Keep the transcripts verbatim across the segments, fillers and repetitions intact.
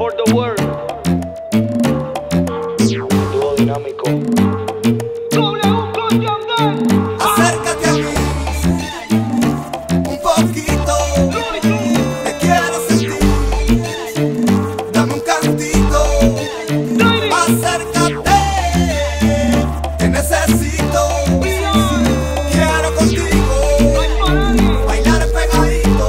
for the world. Dúo dinámico. Acércate a mí un poquito, te quiero sentir, dame un cantito. Acércate, te necesito, quiero contigo bailar pegadito,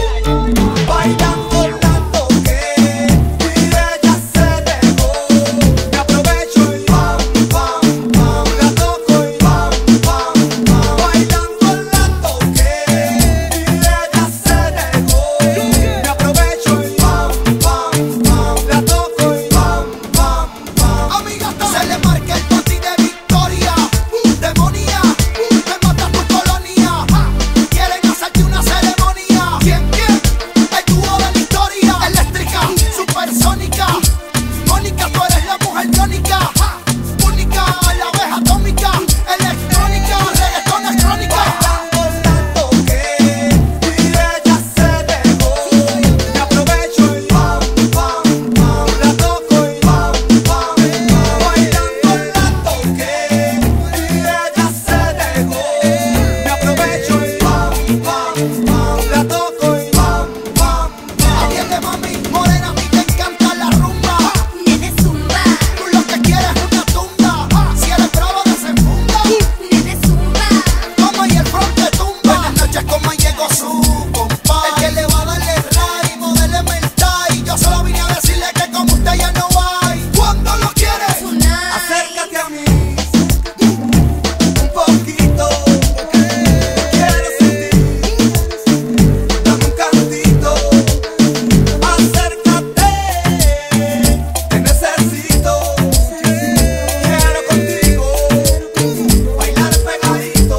bailando la toqué y ella se dejó. Me aprovecho y pam, pam, pam, la toco y pam, pam, pam, bailando la toqué y ella se dejó. Me aprovecho y pam, pam, pam, la toco y pam, pam, pam. Amiga, se le marca el bote de victoria, demonía, te mata tu colonia. Quieren hacerte una ceremonia. ¿Quién, quién? El dúo de la historia. Eléctrica, supersónica. Mónica, tú eres la mujer biónica. Única, la abeja atómica. Electrónica, reggaetón es crónica. Bailando la toqué y ella se dejó. Me aprovecho y pam, pam, pam, la toco y pam, pam, pam, bailando la toqué y ella se dejó. Me aprovecho y pam, pam, pam, la toco y pam, pam, pam. Atiende, mami, morena, a mí te encanta la rumba. Nene zumba, Tú lo que quieres es una tunda. Si eres bravo, desenfunda. nene zumba, Como y el front te tumba. Buenas noches, como llegó su compa. El que le va a darle ray, modéleme el tie. Yo solo vine a decirle que como usted ya no hay. Cuando lo quieres, tonight. acércate a mí un poquito. Quiero sentir, dame un cantito. Acércate, te necesito. Quiero contigo bailar pegadito,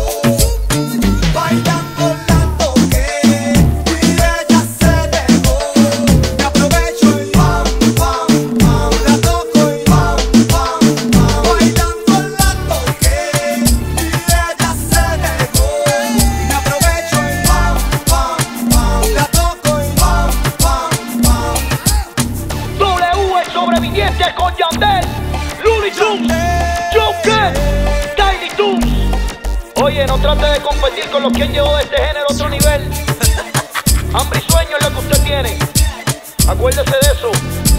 bailando la toqué y ella se dejó. Me aprovecho y pam, pam, pam, la toco y pam, pam, pam, bailando la toqué y ella se dejó. Me aprovecho y pam, pam, pam, la toco y pam, pam, pam. W, el sobreviviente con Yandel, Looney Tunes, Joker, Tiny Toons. Oye, no trate de competir con los que han llevado este género a otro nivel. Hambre y sueño es lo que usted tiene. Acuérdese de eso.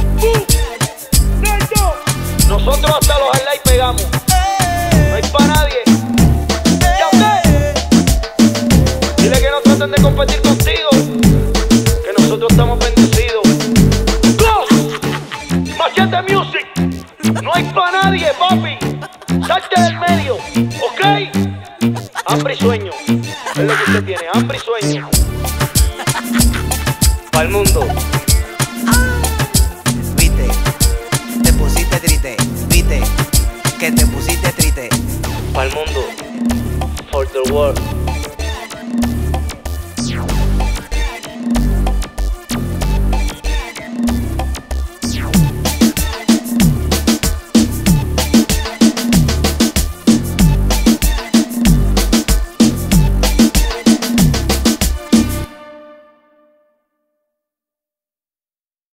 Nosotros hasta los highlights pegamos. No hay pa' nadie. Yandel, dile que no traten de competir contigo, que nosotros estamos bendecidos. Go, Machete Music. No hay pa' nadie, papi. Salte del medio, ¿ok? Hambre y sueño es lo que usted tiene, hambre y sueño. Pa'l mundo. Viste, te pusiste triste, viste, que te pusiste triste. Pa'l mundo. For the world.